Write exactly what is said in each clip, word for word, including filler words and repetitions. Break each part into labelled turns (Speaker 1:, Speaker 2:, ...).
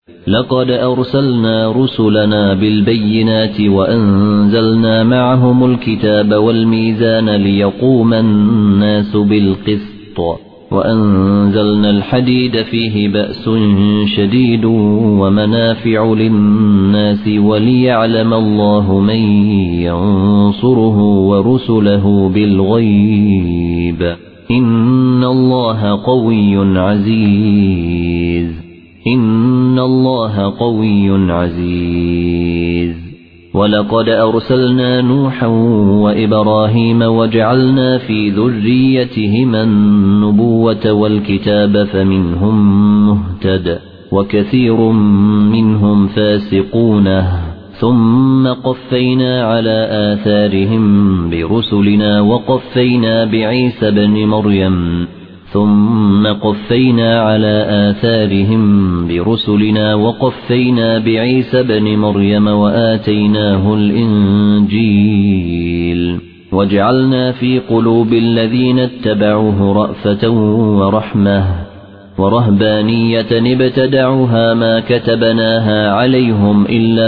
Speaker 1: لقد أرسلنا رسلنا بالبينات وأنزلنا معهم الكتاب والميزان ليقوم الناس بالقسط وأنزلنا الحديد فيه بأس شديد ومنافع للناس وليعلم الله من ينصره ورسله بالغيب إن الله قوي عزيز إن الله قوي عزيز ولقد أرسلنا نوحا وإبراهيم وجعلنا في ذريتهما النبوة والكتاب فمنهم مهتد وكثير منهم فاسقون ثم قفينا على آثارهم برسلنا وقفينا بعيسى بن مريم ثم قفينا على آثارهم برسلنا وقفينا بعيسى بن مريم وآتيناه الإنجيل وجعلنا في قلوب الذين اتبعوه رأفة ورحمة ورهبانية ابتدعوها ما كتبناها عليهم إلا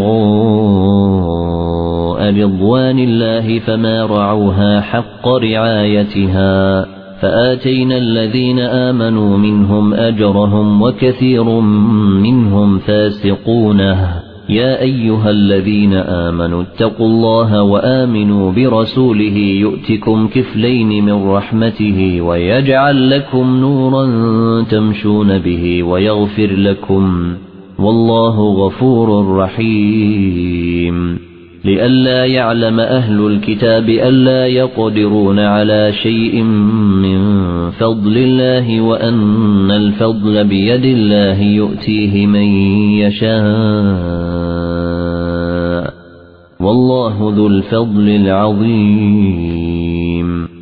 Speaker 1: ابتغاء رضوان الله فما رعوها حق رعايتها فآتينا الذين آمنوا منهم أجرهم وكثير منهم فاسقون يا أيها الذين آمنوا اتقوا الله وآمنوا برسوله يؤتكم كفلين من رحمته ويجعل لكم نورا تمشون به ويغفر لكم والله غفور رحيم لئلا يعلم أهل الكتاب ألا يقدرون على شيء من فضل الله وأن الفضل بيد الله يؤتيه من يشاء والله ذو الفضل العظيم